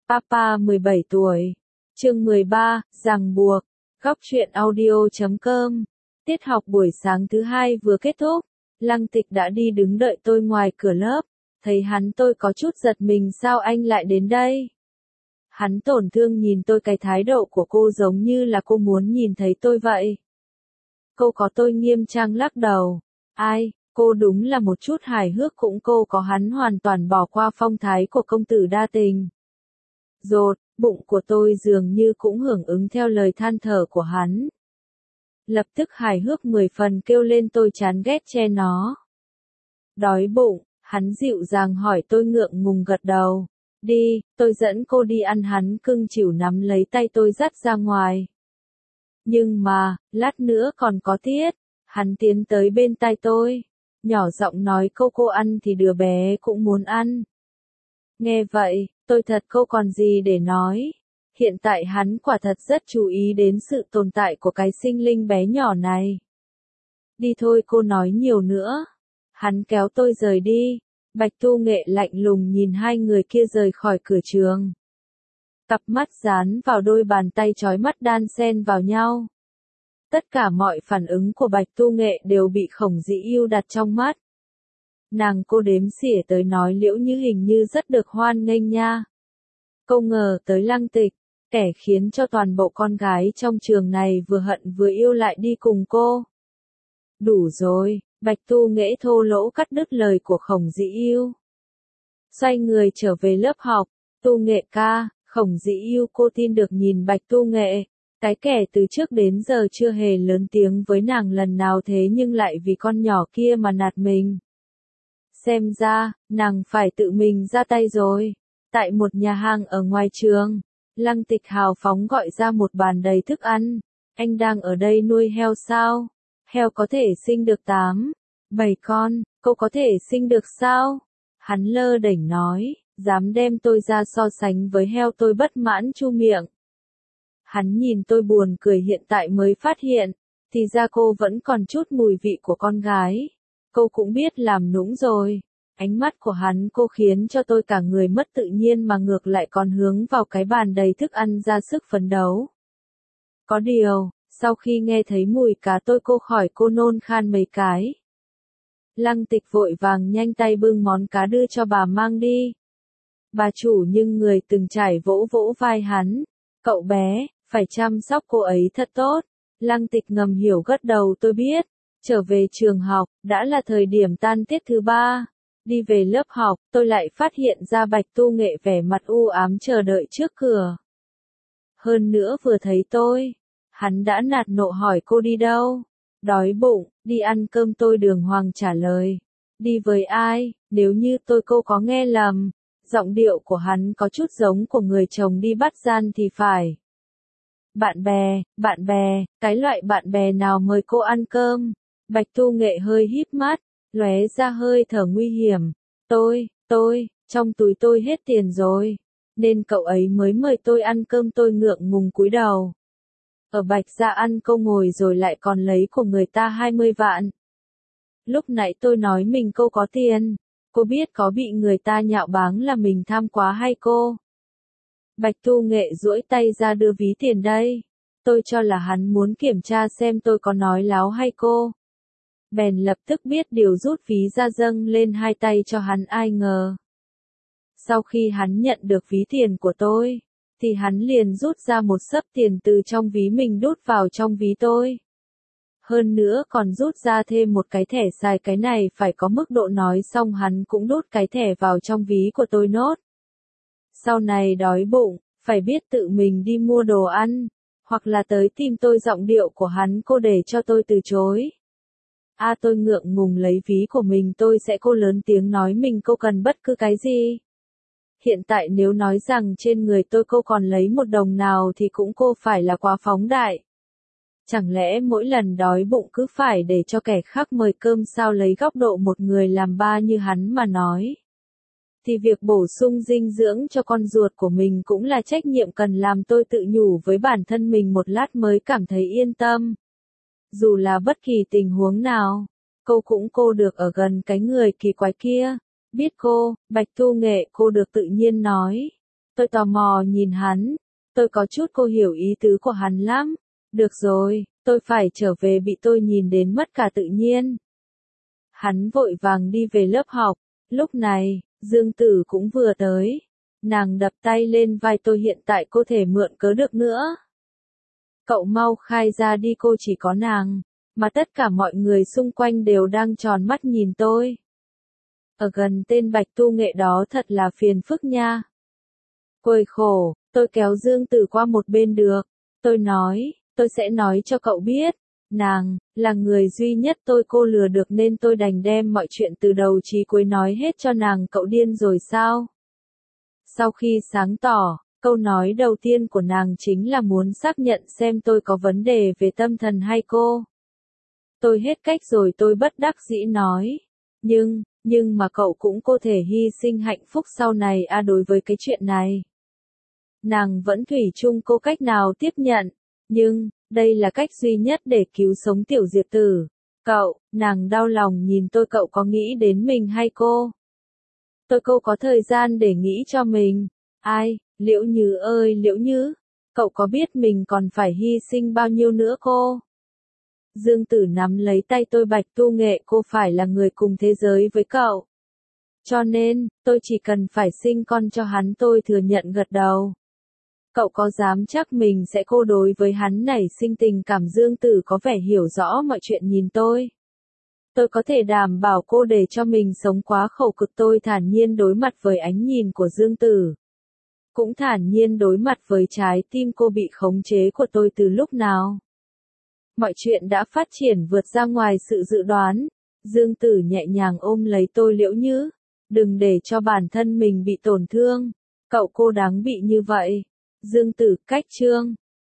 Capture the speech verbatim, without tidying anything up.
Papa mười bảy tuổi. Chương mười ba, ràng buộc. Góc truyện audio chấm com. Tiết học buổi sáng thứ hai vừa kết thúc, Lăng Tịch đã đi đứng đợi tôi ngoài cửa lớp. Thấy hắn tôi có chút giật mình, sao anh lại đến đây? Hắn tổn thương nhìn tôi, cái thái độ của cô giống như là cô muốn nhìn thấy tôi vậy. Cô có tôi nghiêm trang lắc đầu. Ai, cô đúng là một chút hài hước cũng cô có, hắn hoàn toàn bỏ qua phong thái của công tử đa tình. Rột, bụng của tôi dường như cũng hưởng ứng theo lời than thở của hắn. Lập tức hài hước mười phần kêu lên, tôi chán ghét che nó. Đói bụng, hắn dịu dàng hỏi, tôi ngượng ngùng gật đầu. Đi, tôi dẫn cô đi ăn, hắn cưng chịu nắm lấy tay tôi dắt ra ngoài. Nhưng mà, lát nữa còn có tiết. Hắn tiến tới bên tai tôi, nhỏ giọng nói, câu cô ăn thì đứa bé cũng muốn ăn. Nghe vậy, tôi thật cô còn gì để nói. Hiện tại hắn quả thật rất chú ý đến sự tồn tại của cái sinh linh bé nhỏ này. Đi thôi, cô nói nhiều nữa. Hắn kéo tôi rời đi. Bạch Tu Nghệ lạnh lùng nhìn hai người kia rời khỏi cửa trường. Cặp mắt dán vào đôi bàn tay chói mắt đan xen vào nhau. Tất cả mọi phản ứng của Bạch Tu Nghệ đều bị Khổng Dĩ Yêu đặt trong mắt. Nàng cô đếm xỉa tới nói, Liễu Như hình như rất được hoan nghênh nha. Không ngờ tới Lăng Tịch, kẻ khiến cho toàn bộ con gái trong trường này vừa hận vừa yêu lại đi cùng cô. Đủ rồi, Bạch Tu Nghệ thô lỗ cắt đứt lời của Khổng Dĩ Yêu. Xoay người trở về lớp học. Tu Nghệ ca, Khổng Dĩ Yêu cô tin được nhìn Bạch Tu Nghệ. Cái kẻ từ trước đến giờ chưa hề lớn tiếng với nàng lần nào, thế nhưng lại vì con nhỏ kia mà nạt mình. Xem ra, nàng phải tự mình ra tay rồi. Tại một nhà hàng ở ngoài trường, Lăng Tịch hào phóng gọi ra một bàn đầy thức ăn. Anh đang ở đây nuôi heo sao? Heo có thể sinh được tám, bảy con, cô có thể sinh được sao? Hắn lơ đễnh nói, dám đem tôi ra so sánh với heo, tôi bất mãn chu miệng. Hắn nhìn tôi buồn cười, hiện tại mới phát hiện, thì ra cô vẫn còn chút mùi vị của con gái. Cô cũng biết làm nũng rồi. Ánh mắt của hắn cô khiến cho tôi cả người mất tự nhiên, mà ngược lại còn hướng vào cái bàn đầy thức ăn ra sức phấn đấu. Có điều, sau khi nghe thấy mùi cá tôi cô khỏi cô nôn khan mấy cái. Lăng Tịch vội vàng nhanh tay bưng món cá đưa cho bà mang đi. Bà chủ nhưng người từng trải vỗ vỗ vai hắn. Cậu bé, phải chăm sóc cô ấy thật tốt. Lăng Tịch ngầm hiểu gật đầu, tôi biết. Trở về trường học, đã là thời điểm tan tiết thứ ba. Đi về lớp học, tôi lại phát hiện ra Bạch Tu Nghệ vẻ mặt u ám chờ đợi trước cửa. Hơn nữa vừa thấy tôi, hắn đã nạt nộ hỏi cô đi đâu. Đói bụng, đi ăn cơm, tôi đường hoàng trả lời. Đi với ai? Nếu như tôi cô có nghe lầm, giọng điệu của hắn có chút giống của người chồng đi bắt gian thì phải. Bạn bè, bạn bè, cái loại bạn bè nào mời cô ăn cơm? Bạch Tu Nghệ hơi híp mắt, lóe ra hơi thở nguy hiểm. Tôi, tôi, trong túi tôi hết tiền rồi, nên cậu ấy mới mời tôi ăn cơm. Tôi ngượng ngùng cúi đầu. Ở Bạch Gia ăn cô ngồi rồi lại còn lấy của người ta hai mươi vạn. Lúc nãy tôi nói mình cô có tiền, cô biết có bị người ta nhạo báng là mình tham quá hay cô? Bạch Tu Nghệ duỗi tay ra đưa ví tiền đây. Tôi cho là hắn muốn kiểm tra xem tôi có nói láo hay cô. Bèn lập tức biết điều rút ví ra dâng lên hai tay cho hắn, ai ngờ. Sau khi hắn nhận được ví tiền của tôi, thì hắn liền rút ra một xấp tiền từ trong ví mình đút vào trong ví tôi. Hơn nữa còn rút ra thêm một cái thẻ xài, cái này phải có mức độ, nói xong hắn cũng đút cái thẻ vào trong ví của tôi nốt. Sau này đói bụng, phải biết tự mình đi mua đồ ăn, hoặc là tới tìm tôi. Giọng điệu của hắn cô để cho tôi từ chối. A à, tôi ngượng ngùng lấy ví của mình, tôi sẽ cô lớn tiếng nói mình cô cần bất cứ cái gì. Hiện tại nếu nói rằng trên người tôi cô còn lấy một đồng nào thì cũng cô phải là quá phóng đại. Chẳng lẽ mỗi lần đói bụng cứ phải để cho kẻ khác mời cơm sao? Lấy góc độ một người làm ba như hắn mà nói, thì việc bổ sung dinh dưỡng cho con ruột của mình cũng là trách nhiệm cần làm. Tôi tự nhủ với bản thân mình một lát mới cảm thấy yên tâm. Dù là bất kỳ tình huống nào, cô cũng cô được ở gần cái người kỳ quái kia. Biết cô, Bạch Tu Nghệ, cô được tự nhiên nói. Tôi tò mò nhìn hắn, tôi có chút cô hiểu ý tứ của hắn lắm. Được rồi, tôi phải trở về bị tôi nhìn đến mất cả tự nhiên. Hắn vội vàng đi về lớp học, lúc này, Dương Tử cũng vừa tới. Nàng đập tay lên vai tôi, hiện tại cô thể mượn cớ được nữa. Cậu mau khai ra đi, cô chỉ có nàng, mà tất cả mọi người xung quanh đều đang tròn mắt nhìn tôi. Ở gần tên Bạch Tu Nghệ đó thật là phiền phức nha. Cười khổ, tôi kéo Dương Tử qua một bên được. Tôi nói, tôi sẽ nói cho cậu biết. Nàng, là người duy nhất tôi cô lừa được nên tôi đành đem mọi chuyện từ đầu chí cuối nói hết cho nàng. Cậu điên rồi sao? Sau khi sáng tỏ, câu nói đầu tiên của nàng chính là muốn xác nhận xem tôi có vấn đề về tâm thần hay cô. Tôi hết cách rồi, tôi bất đắc dĩ nói. Nhưng, nhưng mà cậu cũng có thể hy sinh hạnh phúc sau này à đối với cái chuyện này. Nàng vẫn thủy chung cô cách nào tiếp nhận, nhưng, đây là cách duy nhất để cứu sống Tiểu Diệp Tử. Cậu, nàng đau lòng nhìn tôi, cậu có nghĩ đến mình hay cô? Tôi cô có thời gian để nghĩ cho mình. Ai, Liễu Như ơi Liễu Như, cậu có biết mình còn phải hy sinh bao nhiêu nữa cô? Dương Tử nắm lấy tay tôi, Bạch Tu Nghệ, cô phải là người cùng thế giới với cậu. Cho nên, tôi chỉ cần phải sinh con cho hắn, tôi thừa nhận gật đầu. Cậu có dám chắc mình sẽ cô đối với hắn nảy sinh tình cảm? Dương Tử có vẻ hiểu rõ mọi chuyện nhìn tôi. Tôi có thể đảm bảo cô để cho mình sống quá khổ cực. Tôi thản nhiên đối mặt với ánh nhìn của Dương Tử. Cũng thản nhiên đối mặt với trái tim cô bị khống chế của tôi từ lúc nào. Mọi chuyện đã phát triển vượt ra ngoài sự dự đoán. Dương Tử nhẹ nhàng ôm lấy tôi, Liễu Như, đừng để cho bản thân mình bị tổn thương. Cậu cô đáng bị như vậy. Dương Tử, cách chương